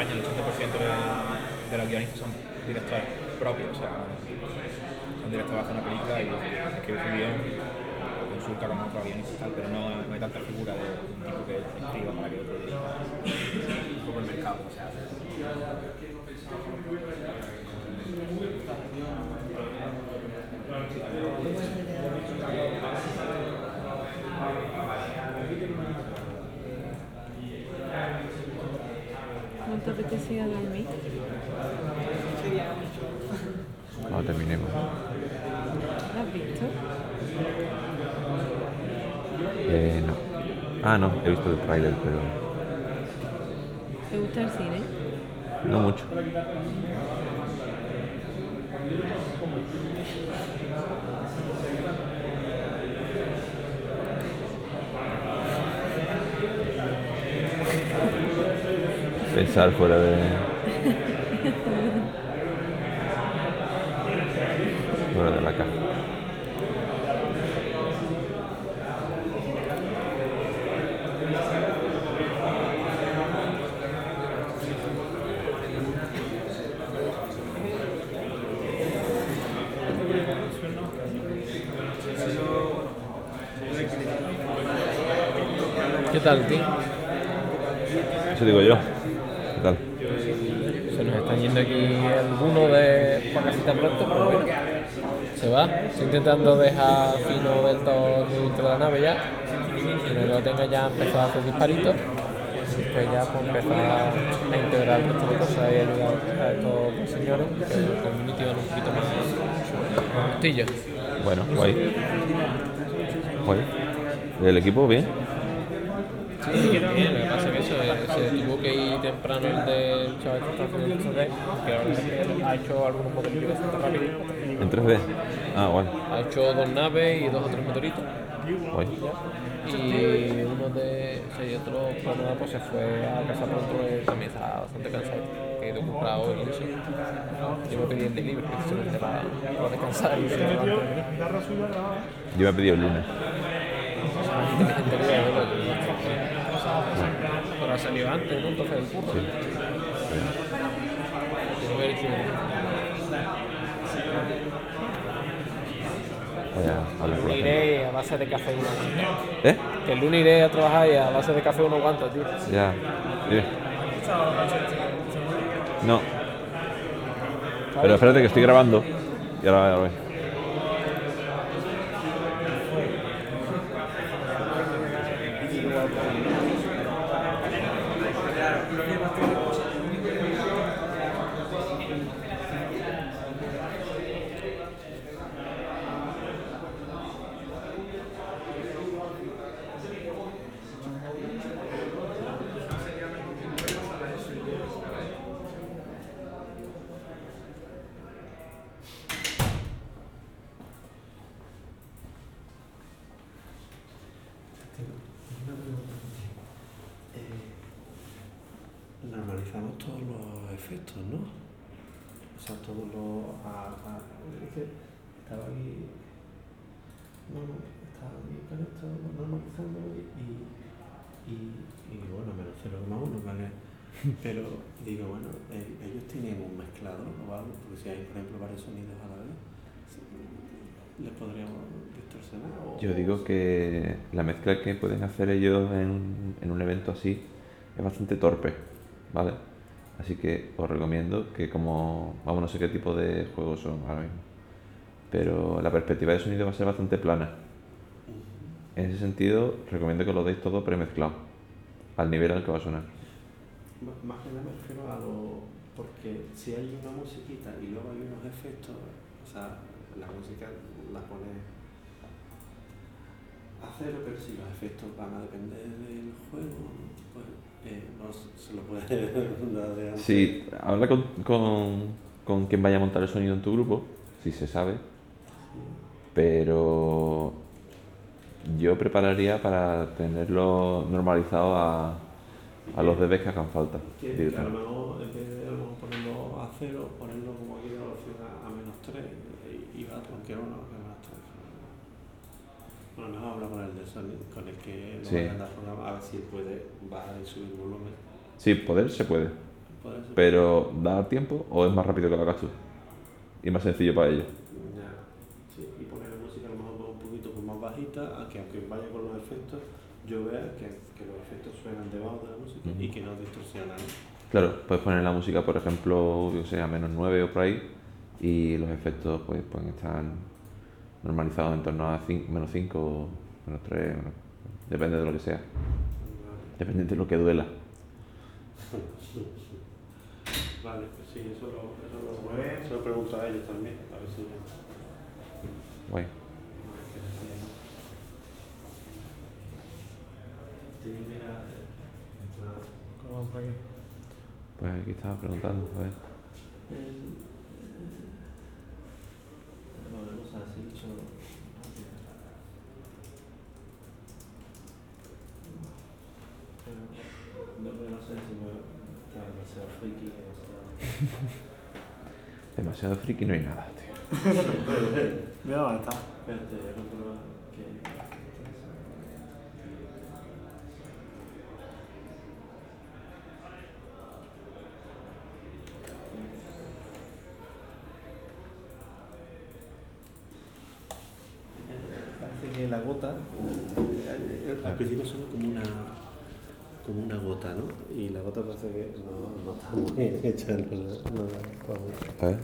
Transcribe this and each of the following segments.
España el 80% de los guionistas son directores propios, o sea, son directores de hacer una película y escribir su guión, consulta con otros guionistas y tal, pero no hay tanta figura de un tipo que escriba para que otro dirija. Un poco el mercado, o sea. ¿No te apetecía dormir? Cuando terminemos. ¿La has visto? No. Ah, no, he visto el tráiler, pero ¿Te gusta el cine? no mucho. Pensar fuera de la caja. ¿Qué tal, tío? Eso digo yo. ¿Qué tal? Se nos están yendo aquí algunos de para casita pronto, pero bueno, se va. Estoy intentando dejar fino del todo dentro de la nave ya. Que no lo tenga ya empezado a hacer disparitos. Y después ya pues, empezar a integrar el resto de cosas y ayudar a estos dos señores que el community van un poquito más justillos. Bueno, guay. Guay. ¿El equipo bien? Sí, bien, lo que pasa es que eso, se tuvo que ir temprano el del chaval que está haciendo el 3D, que la verdad es que ha hecho algunos modelos bastante rápido. ¿En 3D? Ah, guay. Ha hecho 2 naves y 2 o 3 motoritos. Guay. Y uno de y otro por nada pues se fue a casa pronto, que también está bastante cansado, que he ido a comprar hoy y eso. Yo me pedí el delivery precisamente para descansar y se antes de venir. Yo me he pedido el lunes. Inteligente que iba a verlo, pero ha salido antes, ¿no? Entonces el curro. Sí. Tiene que haber hecho Voy a hablar con la gente. iré a base de café uno aguanta. ¿Eh? Que el lunes iré a trabajar y a base de café uno aguanta, tío. Ya. Dime. No. Pero espérate que estoy grabando. Y ahora voy. Normalizamos todos los efectos, ¿no? O sea, todos los... es que estaba aquí... estaba aquí con esto normalizándolo y bueno, menos 0,1, ¿vale? Pero digo, bueno, ellos tienen un mezclador o algo, porque si hay, por ejemplo, varios sonidos a la vez, ¿les podríamos distorsionar? Yo digo que la mezcla que pueden hacer ellos en un evento así es bastante torpe, ¿vale? Así que os recomiendo que como... Vamos, no sé qué tipo de juegos son ahora mismo. Pero la perspectiva de sonido va a ser bastante plana. En ese sentido, recomiendo que lo deis todo premezclado, al nivel al que va a sonar. Más que nada me refiero a lo... Porque si hay una musiquita y luego hay unos efectos, o sea, la música la pone a cero, pero si los efectos van a depender del juego, pues no se lo puede dar de antes. Sí, habla con quien vaya a montar el sonido en tu grupo, si se sabe. Pero yo prepararía para tenerlo normalizado a los dBs que hagan falta. Que a lo mejor, en vez de ponerlo a cero, ponerlo como aquí de la opción a -3 y va tranquilo, no, que -3. Bueno, mejor hablar con el de sonido, con el que lo Sí. vayan a dar programa, a ver si puede bajar y subir volumen. Sí, poder se puede. Por eso. Pero ¿da tiempo o es más rápido que lo hagas tú? Y más sencillo para ellos. Ya, sí, y poner la música a lo mejor un poquito pues, más bajita, a que aunque vaya con los efectos, yo vea que los efectos suenan debajo de la música y que no distorsionan. Claro, puedes poner la música, por ejemplo, yo sé, a -9 o por ahí, y los efectos pues, pueden estar normalizados en torno a -5 o -3, depende de lo que sea. Depende de lo que duela. Vale, pues sí, eso lo pregunto a ellos también, a ver si... Guay. ¿Cómo vamos por aquí? Pues aquí estaba preguntando, a ver. Bueno, cosas así, dicho... No sé si me está demasiado friki o sea... Demasiado friki no hay nada, tío. Mira dónde está. Espérate, no puedo... que... Parece que la gota, al principio suena como una gota, ¿no? Y la gota parece que no está muy bien hecha, no está muy... A ver.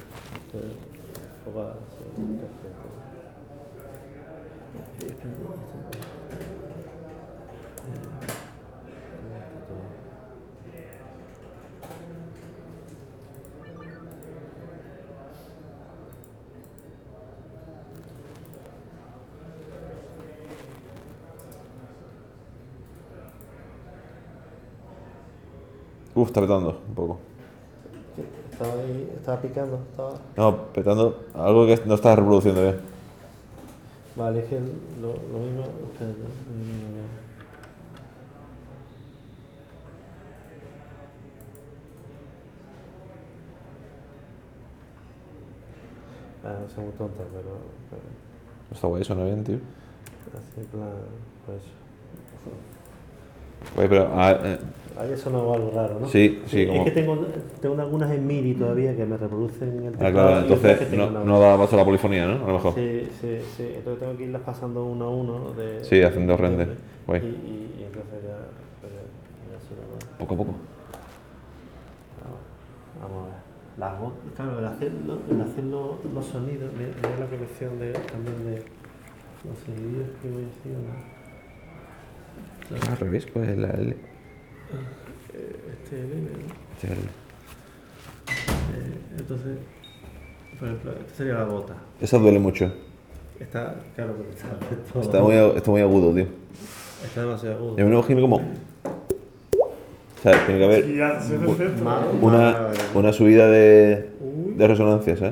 Está petando un poco. Estaba ahí, estaba picando, estaba... No, petando algo que no estás reproduciendo bien. Vale, es que lo mismo... Espérate, no soy muy tonta, pero Está guay, suena bien, tío. así en plan, pues... Guay, pero... Ahí sonaba algo raro, ¿no? sí, sí, como... Es que tengo algunas en MIDI todavía que me reproducen el teclado. claro, y otras que entonces tengo no da paso a la polifonía, ¿no? A lo mejor. Sí. Entonces tengo que irlas pasando uno a uno. Sí, haciendo render. Guay. Y entonces ya suena más. Poco a poco. Vamos a ver. Las voces, claro, el hacer los sonidos, mira la colección también de los sonidos que voy haciendo. Al revés, pues la L. Este es el L, ¿no? Este es L. Entonces, por ejemplo, esta sería la gota. Esa duele mucho. Está, claro, porque está Está muy agudo, tío. está demasiado agudo. Yo me lo imagino como... O sea, tiene que haber una subida de resonancia, ¿sabes?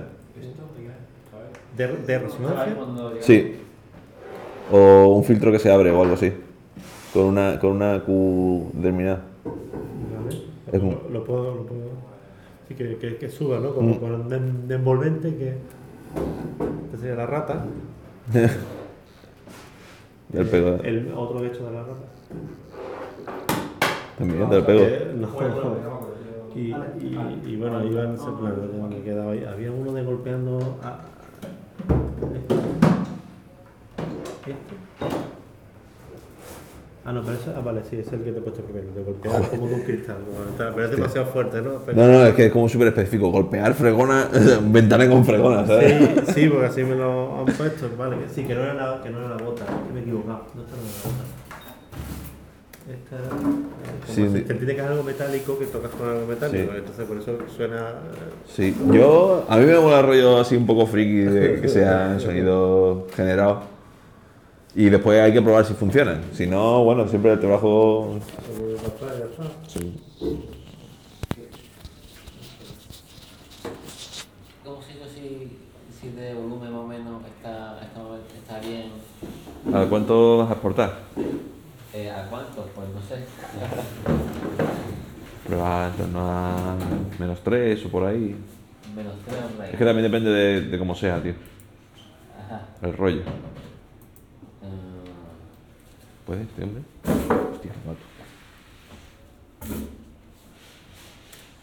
¿De resonancia? Sí. O un filtro que se abre o algo así. Con una Q determinada. Vale. Es un- Lo puedo. Sí, que suba, ¿no? Como con de envolvente que. Esta sería la rata. Del pego. El otro hecho de la rata. También, del pego. No. Y bueno, iban en ese plan, yo me quedaba ahí. Había uno de golpeando a. ¿Este? Ah, no, pero ese, vale, sí, es el que te he puesto primero, de golpear como de un cristal. Pero es demasiado fuerte, ¿no? Pero, No, es que es como súper específico. Golpear fregona, ventana con fregona, ¿sabes? sí, porque así me lo han puesto, vale, sí, que no era la gota, que me he equivocado, no esta no era la gota. Esta era, como Sí, si te tiene que haber algo metálico, que tocas con algo metálico, Sí. entonces por eso suena... Sí, a mí me mola el rollo así un poco friki de que sea sonido generado. Y después hay que probar si funcionan. Si no, bueno, siempre el trabajo... Sí. ¿Cómo sé yo si de volumen más o menos está bien? ¿A cuánto vas a exportar? ¿A cuánto? Pues no sé. Prueba en torno a -3 o por ahí. -3 hombre. Es que también depende de cómo sea, tío. Ajá. El rollo. ¿Puede este hombre? Hostia, qué gato.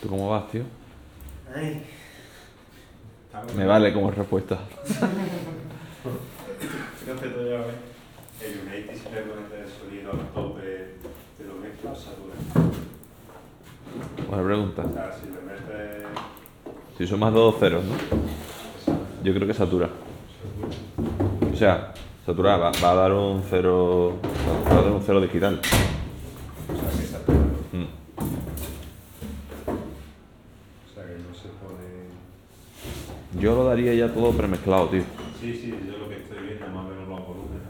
¿Tú cómo vas, tío? Ay. Me vale como respuesta. Fíjate tú ya, ¿ves? El Unity si le pones el sonido al tope, te lo mezclas, satura. Buena pregunta. O sea, si le metes... Si son más 2 ceros, ¿no? Yo creo que satura. O sea, satura va a dar un cero. Va a dar un cero digital. O sea, que satura. O sea, que no se pone... Yo lo daría ya todo premezclado, tío. Sí, sí, yo lo que estoy viendo más o menos los volúmenes.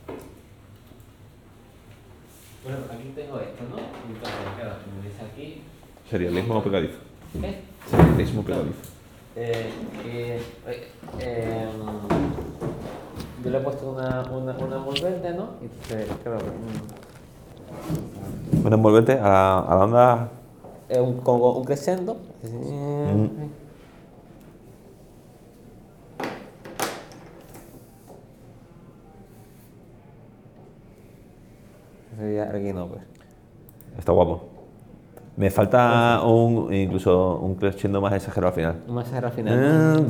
Bueno, aquí tengo esto, ¿no? Entonces, claro, me dice aquí. Serialismo pegadizo. ¿Qué? Serialismo pegadizo. Yo le he puesto una envolvente, ¿no? Y claro, Un envolvente a la onda. como un crescendo. Sería aquí no, pues. Está guapo. Me falta incluso un crescendo más exagerado al final. Más exagerado al final,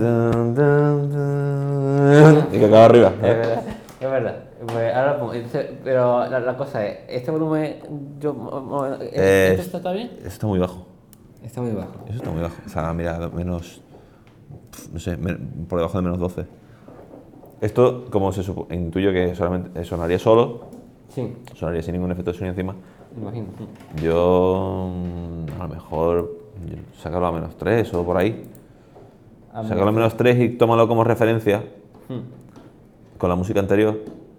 ¿no? Y que acaba arriba. Es verdad, es verdad. Pues ahora lo pongo. Entonces, pero la cosa es, este volumen, ¿esto está bien? Eso está muy bajo. Está muy bajo. Eso está muy bajo. O sea, mira, menos. No sé, por debajo de menos 12. Esto, como intuyo que solamente sonaría solo, Sí, sonaría sin ningún efecto de sonido encima. me imagino. Yo a lo mejor sácalo a menos 3 o por ahí. Sácalo a menos 3 y tómalo como referencia con la música anterior.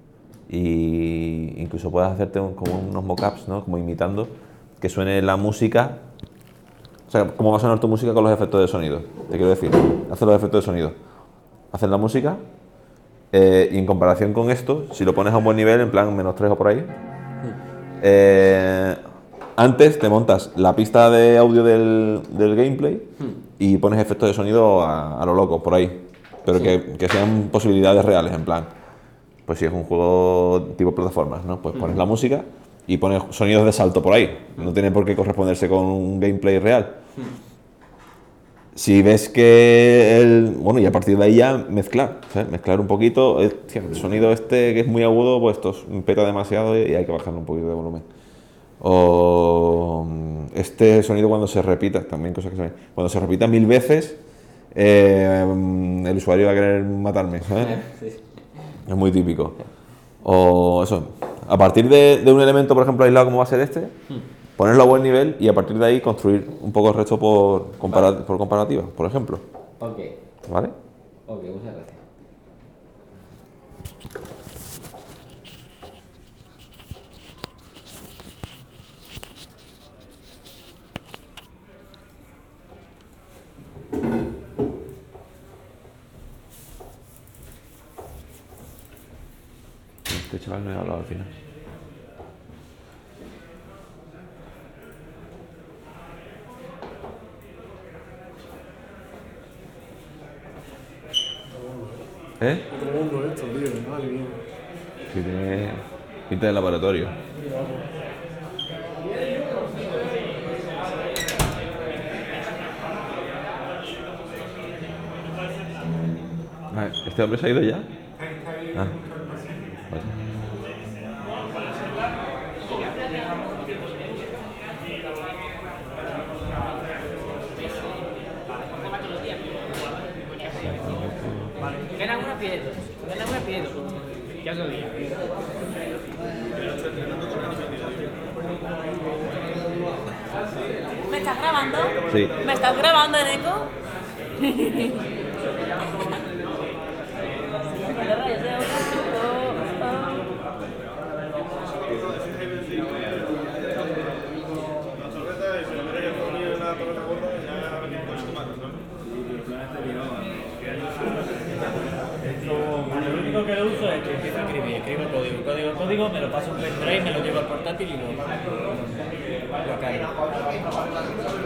Y incluso puedes hacerte como unos mockups, ¿no? Como imitando que suene la música. O sea, cómo va a sonar tu música con los efectos de sonido. Te quiero decir, hacer los efectos de sonido. Hacer la música y en comparación con esto, si lo pones a un buen nivel, en plan menos 3 o por ahí, antes te montas la pista de audio del gameplay y pones efectos de sonido a lo loco, por ahí. Pero que sean posibilidades reales, en plan. Pues si es un juego tipo plataformas, ¿no? Pues pones la música y pones sonidos de salto por ahí. No tiene por qué corresponderse con un gameplay real. Si ves que bueno, y a partir de ahí ya mezclar, ¿sabes? Mezclar un poquito, el sonido este que es muy agudo, pues esto peta demasiado y hay que bajarle un poquito de volumen. O este sonido cuando se repita, también cosas que se ven. Cuando se repita 1000 veces, el usuario va a querer matarme, ¿sabes? Sí. Es muy típico. O eso, a partir de un elemento, por ejemplo, aislado como va a ser este, ponerlo a buen nivel y a partir de ahí construir un poco el resto por comparativa, por ejemplo. Ok, ¿Vale? ok, muchas gracias. Este chaval no he hablado al final. ¿Eh? Otro mundo esto, tío, madre mía. Que tiene pinta de laboratorio. Vale, ¿este hombre se ha ido ya? Ah, vale. Gana una piedra. Ya sabía. ¿Me estás grabando? Sí. ¿Me estás grabando, Neko? Lo único que lo uso es que empiezo a escribir, escribo código, me lo paso a un pendrive, me lo llevo al portátil y lo cargo.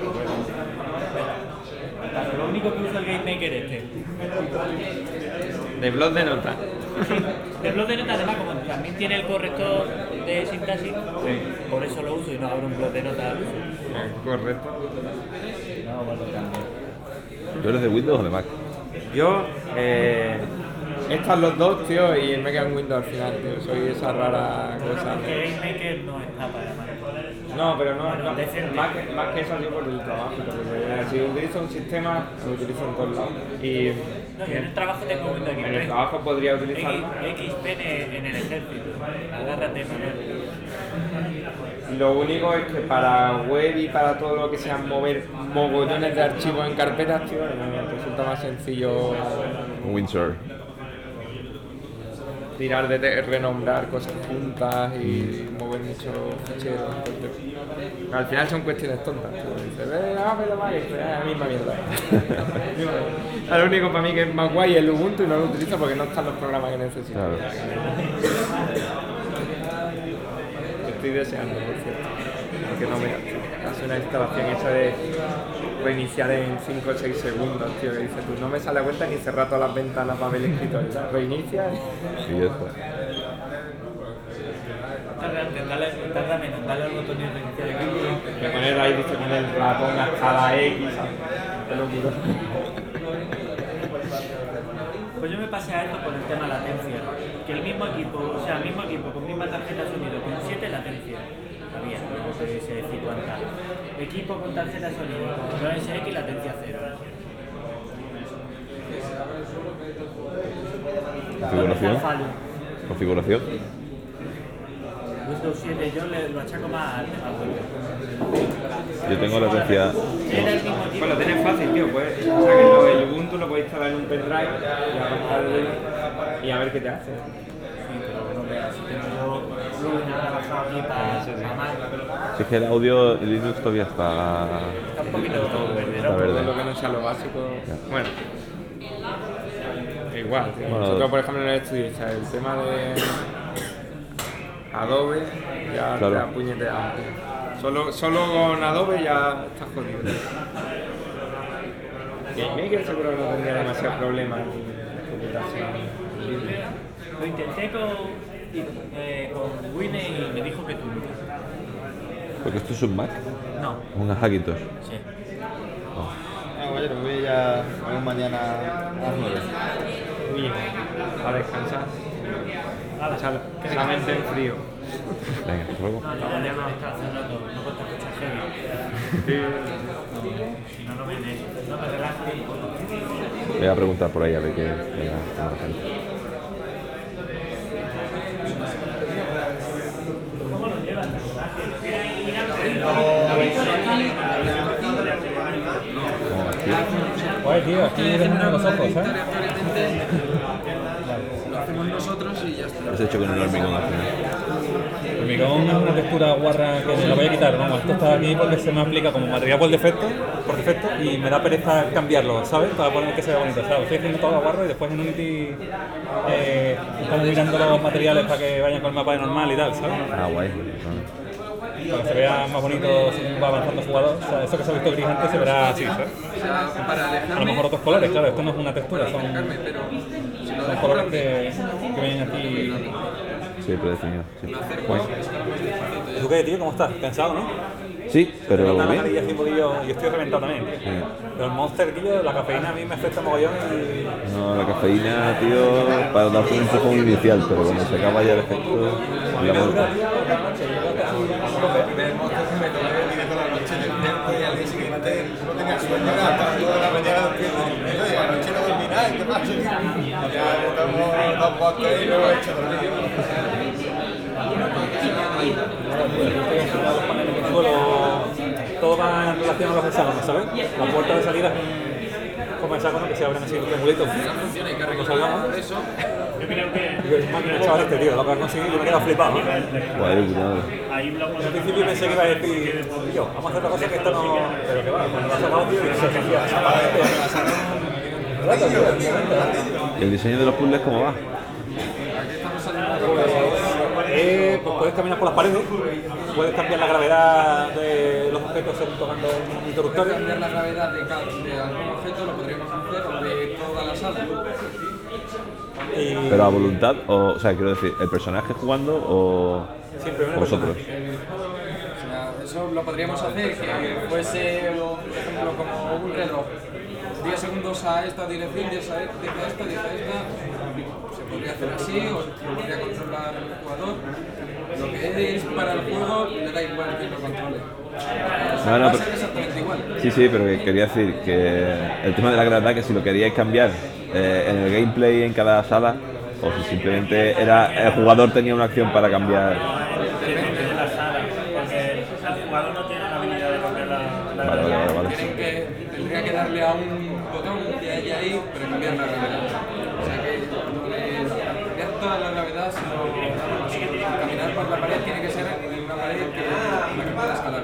Claro, lo único que uso el GameMaker este. De blog de nota. El blog de notas, además, como también tiene el corrector de sintaxis, por eso lo uso y no abro un blog de notas al uso. Correcto. No, bueno, también. ¿Tú eres de Windows o de Mac? Yo, están los dos, tío, y me quedo en Windows al final, tío. Soy esa rara cosa. Porque GameMaker no está para Mac. No, pero no, Bueno, no. decente. Más que eso ha sido por el trabajo. Porque si utilizo un sistema, lo utilizo en todos lados. Y No, yo en el trabajo tengo Windows en el XP. trabajo podría utilizarlo. XP en el ejército. Agárrate, Manuel. Lo único es que para web y para todo lo que sea mover mogollones de archivos en carpetas, tío, me resulta más sencillo Windsor. tirar de renombrar cosas juntas y mover muchos ficheros. Porque al final son cuestiones tontas. Dices, pero vale, es la misma mierda. Lo único para mí que es más guay es el Ubuntu y no lo utilizo porque no están los programas que necesito. Claro. Estoy deseando, por cierto. Porque no me hace una instalación hecha de reiniciar en 5 o 6 segundos, tío, que dices tú, no me sale a cuenta ni cerrar todas las ventanas para ver el escritorio. Reinicia Y ya está. Tarda menos, dale al botón de reiniciar. y poner ahí, dice, con el ratón hasta la X. Qué locura. Pues yo me pasé a esto por el tema latencia. Que el mismo equipo, o sea, el mismo equipo con misma tarjeta de sonido, con 7 latencias. Había, no sé decir cuántas. Equipo con tarjeta de sonido, con 2SX, latencia 0. Configuración. Configuración. Configuración. Windows 7 yo lo achaco más al tema web. Yo tengo latencia. Era el mismo equipo. Pues lo tienes fácil, tío. Pues, o sea, que el Ubuntu lo puedes instalar en un pendrive y arrancar y a ver qué te hace. Sí, pero no veas, si tengo yo Lumen ahora bajado aquí para Mac. Si es que el audio en Linux todavía está. Está un poquito verde, Está ¿no? verde. Todo lo que no sea lo básico. Bueno. Igual, tío. Bueno, Nosotros, por ejemplo, en el estudio, o sea, el tema de Adobe ya Claro. te apuñeteado. Solo con Adobe ya estás jodido. GameMaker seguro que no tendría demasiado problema en computación libre. Lo intenté con Winnie y me dijo que tú. Porque esto es un Mac, No, un Hackintosh. sí. Bueno, voy ya mañana a las 9. Bien, a descansar. Echar la mente en frío. Venga, hasta luego. No, ya me está haciendo todo, no puedo escuchar heavy. Si no, no me relajo. Voy a preguntar por ahí a ver qué cómo la gente. ¿Cómo vas, tío? Oye, tío, aquí tenemos los ojos, ¿sabes? Lo hacemos nosotros y ya está. Has hecho con el hormigón al final. El hormigón es una textura guarra que me la voy a quitar, vamos, esto está aquí porque se me aplica como material por defecto y me da pereza cambiarlo, ¿sabes? Para poner que sea bonito, ¿sabes? Estoy haciendo todo a guarro y después en Unity estamos mirando los materiales para que vayan con el mapa de normal y tal, ¿sabes? Ah, guay. Para que se vea más bonito según va avanzando el jugador, o sea, eso que se ha visto gris antes se verá así, ¿sabes? O sea, para alejarme. A lo mejor otros colores, claro, esto no es una textura, Para son alejarme, pero si lo dejo colores grande, que vienen aquí. Sí, predefinido. Sí. lo acerco Guay. es que ahora más despacito. ¿Tú qué, tío? ¿Cómo estás? ¿Cansado, no? Sí, pero Te notas la bien. nariz así un poquillo, y estoy reventado también, tío. Sí. Pero el Monster, tío, la cafeína a mí me afecta mogollón y... No, la cafeína, tío, para darte un empujón inicial, pero cuando se acaba ya el efecto, la muerte. Todo va en relación a los hexágonos, ¿sabes? La puerta de salida es como hexágono que se abren así los triangulitos. Cuando salgamos, Eso, digo, es máquina chaval este tío, lo que ha conseguido, yo me he quedado flipado, ¿no? Guay, cuidado. Al principio pensé que iba a decir, tío, vamos a hacer otra cosa que esto no... Pero que va, cuando lo has sacado, tío, y se decía, ¿Y el diseño de los puzzles cómo va? pues puedes caminar por las paredes, puedes cambiar la gravedad de los objetos según tocando un interruptor. cambiar la gravedad de algún objeto lo podríamos hacer o de toda la sala. Pero a voluntad, o sea, quiero decir, ¿el personaje jugando o vosotros? O sea, eso lo podríamos hacer, que fuese, por ejemplo, como un reloj. 10 segundos a esta dirección, 10 a esta, 10 a esta, 10 a esta. Se podría hacer así o se podría controlar el jugador. Lo que es para el juego le da igual quién lo controle. No, Va a ser exactamente igual. Sí, pero que quería decir que el tema de la gravedad, que si lo queríais cambiar en el gameplay en cada sala, o si simplemente el jugador tenía una acción para cambiar. Depende de la sala, porque el jugador no tiene la habilidad de cambiar la Vale. Tendría que darle a un botón que hay ahí para cambiar la gravedad. O sea que cambiar toda la gravedad, sino caminar por la pared tiene que ser en una pared que pueda escalar.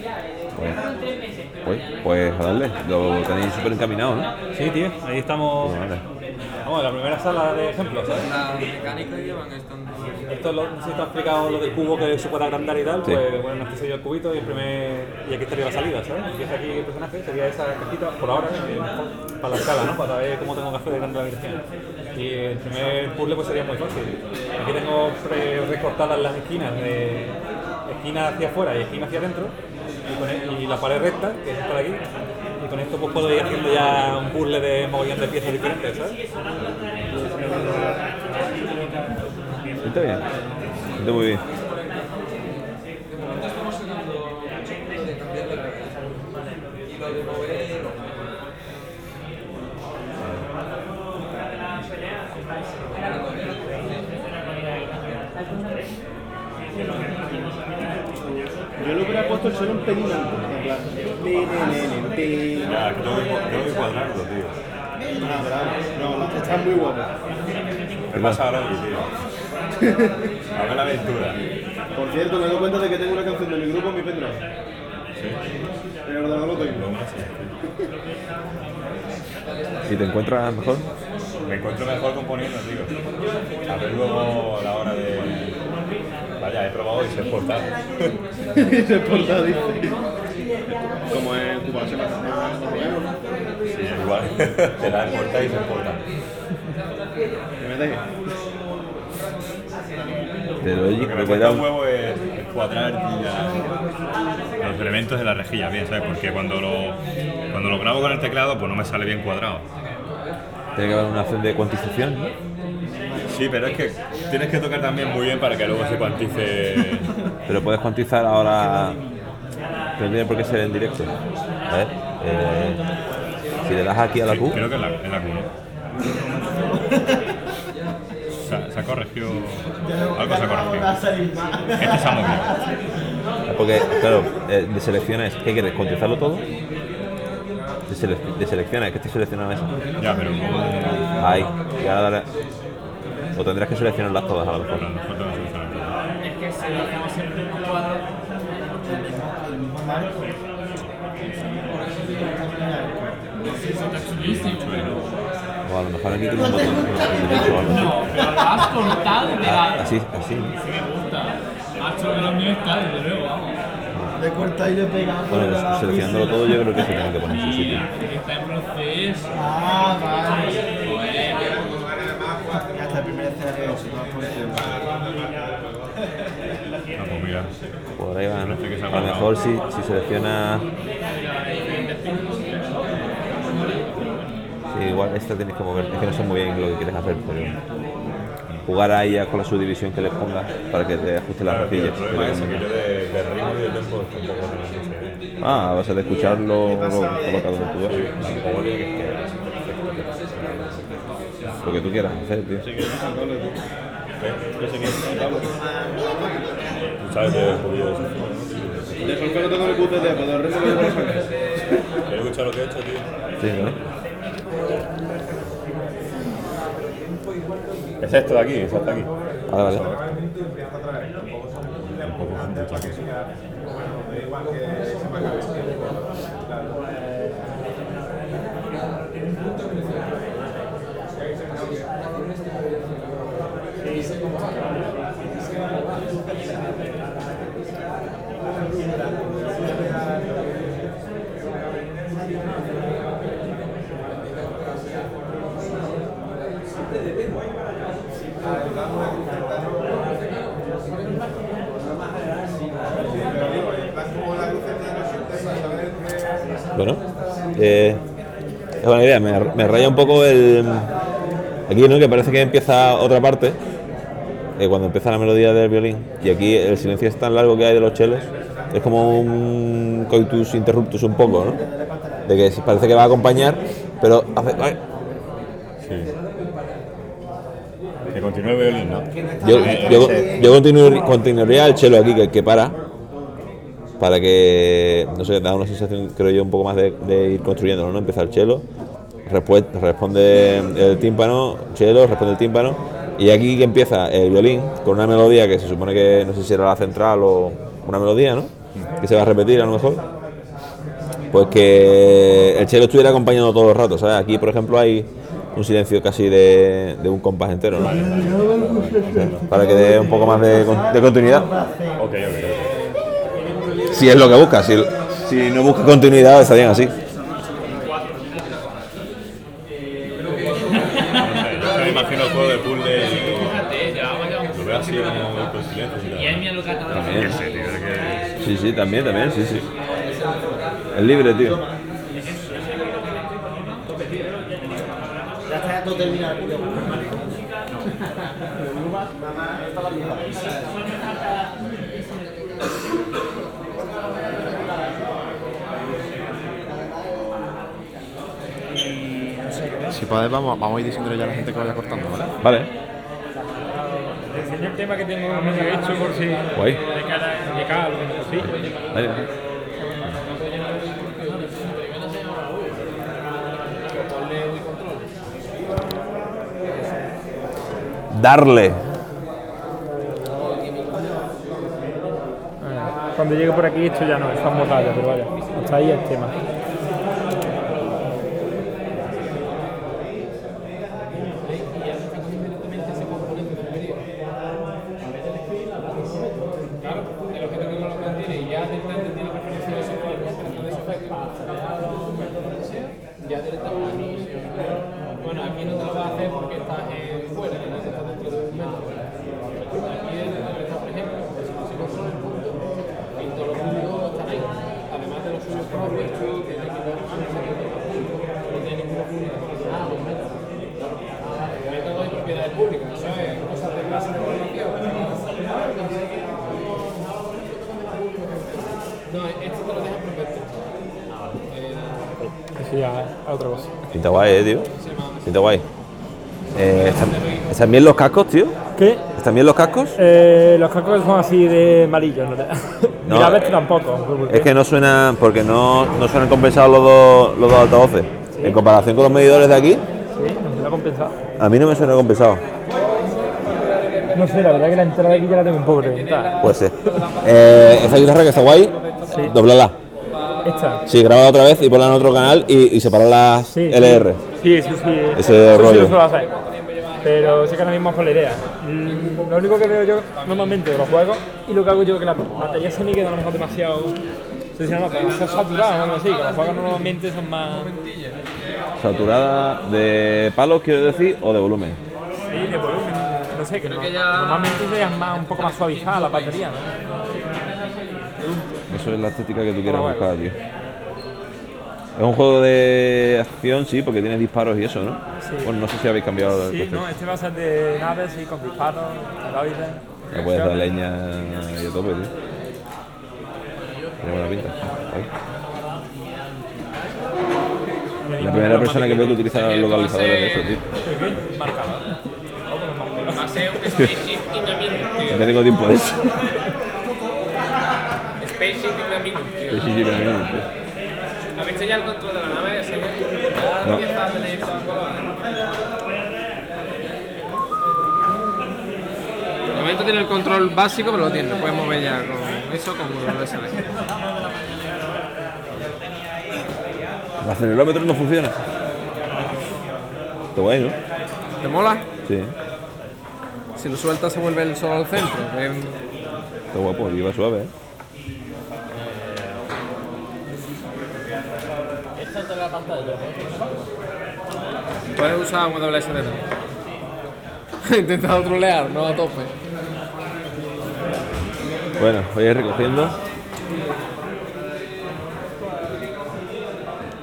Pues a darle, lo tenéis súper encaminado, ¿no? Sí, tío, ahí estamos. Pues vale. Vamos, en la primera sala de ejemplos, ¿sabes? La mecánica llevan estando. Esto no sé si te ha explicado lo del cubo que se puede agrandar y tal, Sí. pues bueno, este sería el cubito y y aquí estaría la salida, ¿sabes? Empieza aquí el personaje, sería esa cajita por ahora, para la escala, ¿no? Para ver cómo tengo que hacer de grande la dirección. Y el primer puzzle pues sería muy fácil. Aquí tengo recortadas las esquinas, de esquina hacia afuera y esquina hacia adentro, y la pared recta, que es esta de aquí. Y con esto pues puedo ir haciendo ya un puzzle de mogollón de piezas diferentes, ¿sabes? Está bien. Está muy bien. De momento estamos sacando lo de cambiar la gravedad. Y lo de mover. Yo lo hubiera puesto el suelo un pelín alto. En plan, Ya, que tengo que cuadrarlo, tío. Ah, bravo. No, está muy guapo. ¿Qué pasa ahora aquí, tío? A ver la aventura. Por cierto, me doy cuenta de que tengo una canción de mi grupo en mi pendrive. Sí. El ordenador lo tengo. ¿Y te encuentras mejor? Me encuentro mejor componiendo, tío. A ver luego la hora de... Vaya, he probado y se exporta. Se exporta, dice. Como el cubano se pasa. Sí, igual. Te la exporta y se exporta. ¿Me metes? Pero oye, Lo que me cuesta un huevo es cuadrar los elementos de la rejilla bien, ¿sabes? Porque cuando lo grabo con el teclado, pues no me sale bien cuadrado. Tiene que haber una acción de cuantización, ¿no? Sí, pero es que tienes que tocar también muy bien para que luego se cuantice. Pero puedes cuantizar ahora. Pero no tiene por qué ser en directo. A ver. Si le das aquí a la Q. Creo que en la Q, ¿no? Se ha corregido. Algo se ha corregido. Este se ha movido. Porque, claro, de selecciones, ¿qué quieres? ¿Cuantizarlo todo? De selecciones, que esté seleccionado eso. Ya, pero. Ahí, y ahora dale. O tendrás que seleccionarlas todas a lo mejor. Es que si lo hacemos siempre en un cuadro, el mismo marco. Está chulísimo, pero. O a lo mejor aquí tiene un botón. No, pero lo has cortado de la. Así. Sí me gusta. Macho, de los míos está, desde luego, vamos. Le corta y le pega. Bueno, pues seleccionándolo todo yo creo que se tiene que poner en su sitio. Está en proceso. Ah, vale. Ya está el primer escenario. Ah, pues mira. Por ahí va, ¿no? A lo mejor si selecciona. Sí, igual esta tienes que mover. Es que no sé muy bien lo que quieres hacer, pero. Jugar ahí con la subdivisión que le pongas para que te ajuste las rejillas. El problema es que yo de ritmo y de tempo tampoco no sé. Ah, vas a de escucharlo colocado en tu Tampoco tiene que quedar. Lo que tú quieras hacer, tío. Tú sabes que he jodido eso. De solfeo no tengo el QTT, pero el resto lo tengo que sacar. ¿Quieres escuchar lo que he hecho, tío? Sí, ¿no? Es esto de aquí, es hasta aquí. Vale. Bueno, es buena idea. Me raya un poco el... Aquí, ¿no? Que parece que empieza otra parte, cuando empieza la melodía del violín, y aquí el silencio es tan largo que hay de los chelos, es como un coitus interruptus un poco, ¿no? De que parece que va a acompañar, pero hace... ¡ay! Sí. Que continúe el violín, ¿no? Yo continuaría el chelo aquí, que para que, no sé, da una sensación, creo yo, un poco más de ir construyéndolo, ¿no? Empieza el chelo, responde el tímpano, chelo, responde el tímpano, y aquí que empieza el violín con una melodía que se supone que, no sé si era la central o una melodía, ¿no? Que se va a repetir a lo mejor. Pues que el chelo estuviera acompañando todo el rato, ¿sabes? Aquí, por ejemplo, hay un silencio casi de un compás entero, ¿no? Para que dé un poco más de continuidad. Ok. Si es lo que busca, si no busca continuidad, está bien así. No sé, yo me imagino el juego de puzzle y lo veo así como con silencio. También. Sí, también, sí. Es libre, tío. Ya está todo terminado. Si podés, vamos a ir diciéndole ya a la gente que vaya cortando, ¿vale? Vale. Te enseño el tema que tengo medio hecho por si Guay. de cara a lo que sí. Vale. Darle. Cuando llegue por aquí esto ya no, están borradas, pero vaya, hasta ahí el tema. Bueno, aquí no te lo vas a hacer porque estás fuera, no estás dentro de un metro. Aquí dentro del por ejemplo, si controla el punto, y todos los puntos están ahí. Además de los suyos propios, tiene que ver con no tiene ninguna pública relacionada a los métodos. Métodos y propiedades públicas, eso es cosas de clase de información. No, esto te lo dejan perfecto. Sí, a otra cosa. Pinta guay, tío. Pinta guay. ¿Están bien los cascos, tío? ¿Qué? ¿Están bien los cascos? Los cascos son así de amarillos, ¿no? No, Mira, a ver, tampoco. Es que no suenan, porque no suenan compensados los dos altavoces. ¿Sí? En comparación con los medidores de aquí. Sí, no se lo ha compensado. A mí no me suena compensado. No sé, la verdad que la entrada de aquí ya la tengo un poco reventada. Puede ser. Esa guitarra que está guay, sí. Dóblala. ¿Esta? Sí, grabala otra vez y ponla en otro canal y separar las sí, LR. Sí. Ese rollo. Sí lo suelo hacer. Pero sí que ahora mismo es por la idea. Lo único que veo yo normalmente de los juegos y lo que hago yo es que la batería se me queda a lo mejor demasiado saturada o algo así, que los juegos normalmente son más... ¿Saturada de palos, quiero decir, o de volumen? Sí, de volumen. No sé, que normalmente sería un poco más suavizada la batería, ¿no? Eso es la estética que tú quieras buscar, tío. Es un juego de acción, sí, porque tiene disparos y eso, ¿no? Sí. Bueno, no sé si habéis cambiado el concepto. Sí, no, este va a ser de naves, sí, con disparos, droides. Le puedes dar leña y a tope, tío. Tiene buena pinta. Ahí. La primera persona que veo que utiliza los localizadores de eso, tío. ¿Qué? Marcador. Va a ser un spaceship in a minute, tío. No tengo tiempo de eso. Spaceship in a minute, tío. Spaceship in a minute, tío. ¿Has visto ya el control de la nave? ¿Sí? No. De momento tiene el control básico, pero lo tiene. Lo puedes mover ya con eso, con el USB. El acelerómetro no funciona. Está guay, ¿no? ¿Te mola? Sí. Si lo sueltas se vuelve el solo al centro. Está guapo, y va suave, ¿eh? Esta es la pantalla. Puedes usar WSD también. He intentado trolear, no a tope. Bueno, voy a ir recogiendo.